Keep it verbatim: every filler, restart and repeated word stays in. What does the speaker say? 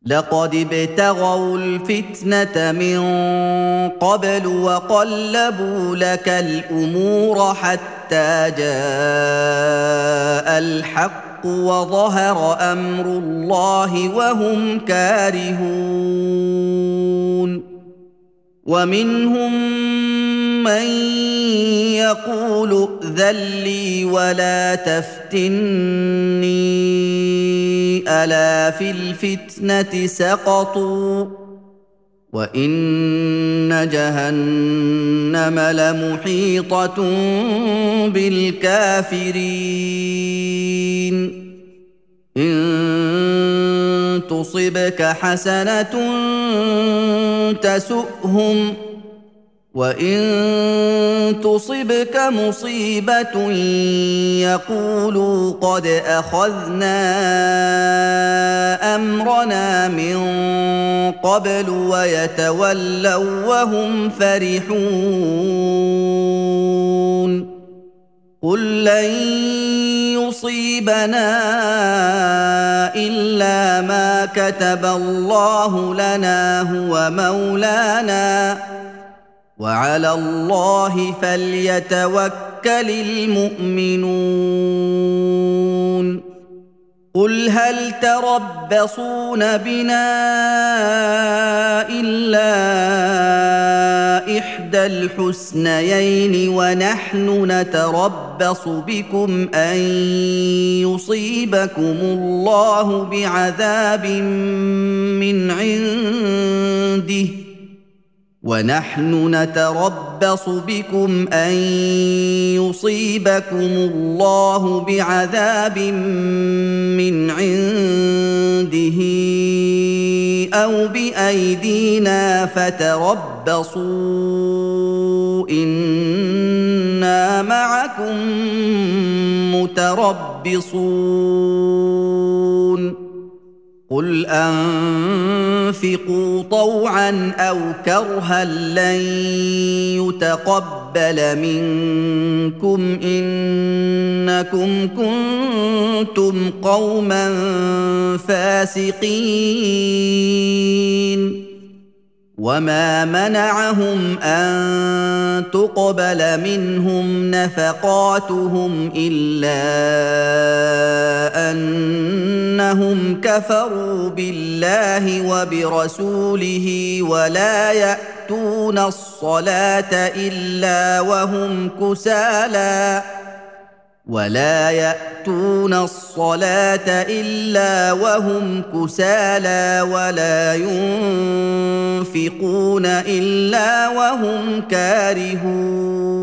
لقد ابتغوا الفتنة من قبل وقلبوا لك الأمور حتى جاء الحق وظهر أمر الله وهم كارهون ومنهم من يقول ائذن لي ولا تفتني ألا في الفتنة سقطوا وإن جهنم لمحيطة بالكافرين إن تصبك حسنة تسؤهم وإن تصبك مصيبة يقولوا قد أخذنا أمرنا من قبل ويتولوا وهم فرحون قل لن يصيبنا إلا ما كتب الله لنا هو مولانا وعلى الله فليتوكل المؤمنون قل هل تربصون بنا إلا إحدى الحسنيين ونحن نتربص بكم أن يصيبكم الله بعذاب من عنده ونحن نتربص بكم أن يصيبكم الله بعذاب من عنده أو بأيدينا فتربصوا إنا معكم متربصون قل أنفقوا طوعا أو كرها لن يتقبل منكم إنكم كنتم قوما فاسقين وما منعهم أن تقبل منهم نفقاتهم إلا أنهم كفروا بالله وبرسوله ولا يأتون الصلاة إلا وهم كسالى ولا يأتون الصلاة إلا وهم كسالى ولا ينفقون إلا وهم كارهون